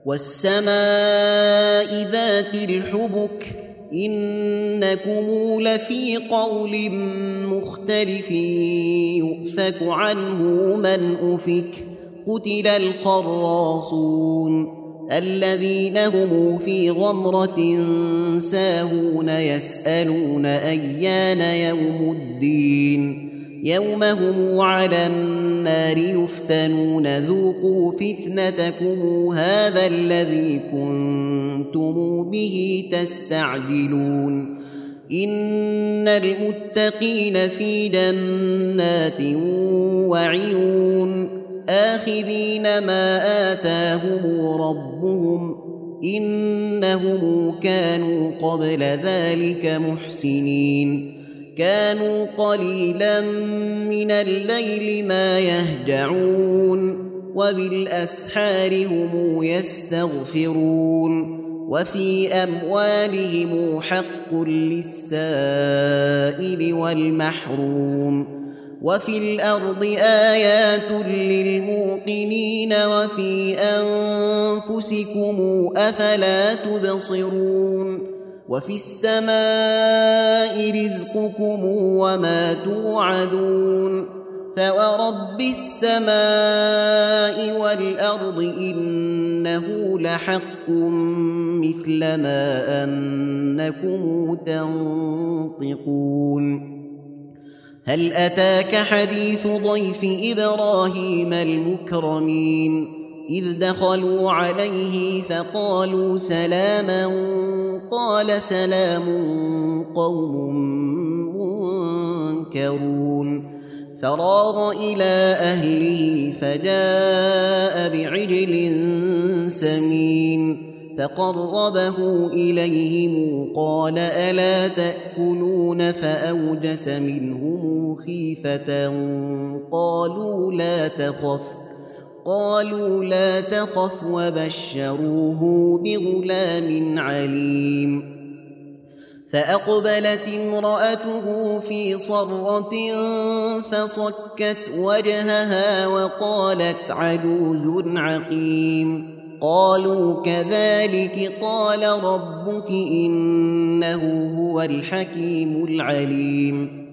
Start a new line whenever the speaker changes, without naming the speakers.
والسماء ذات الحبك إنكم لفي قول مختلف يؤفك عنه من أفك قتل الخراصون الذين هم في غمرة ساهون يسألون أيان يوم الدين يوم هم على النار يفتنون ذوقوا فتنتكم هذا الذي كنتم به تستعجلون إن المتقين في جنات وعيون آخذين ما آتاهم ربهم إنهم كانوا قبل ذلك محسنين كانوا قليلا من الليل ما يهجعون وبالأسحار هم يستغفرون وفي أموالهم حق للسائل والمحروم وفي الأرض آيات للموقنين وفي أنفسكم أفلا تبصرون وفي السماء رزقكم وما توعدون فورب السماء والأرض إنه لحق مثل ما أنكم تنطقون هل أتاك حديث ضيف إبراهيم المكرمين إذ دخلوا عليه فقالوا سلاما قال سلام قوم منكرون فراغ إلى أهله فجاء بعجل سمين فقربه إليهم قال ألا تأكلون فأوجس منهم خيفة قالوا لا تخف وبشروه بغلام عليم فأقبلت امرأته في صرة فصكت وجهها وقالت عجوز عقيم قالوا كذلك قال ربك إنه هو الحكيم العليم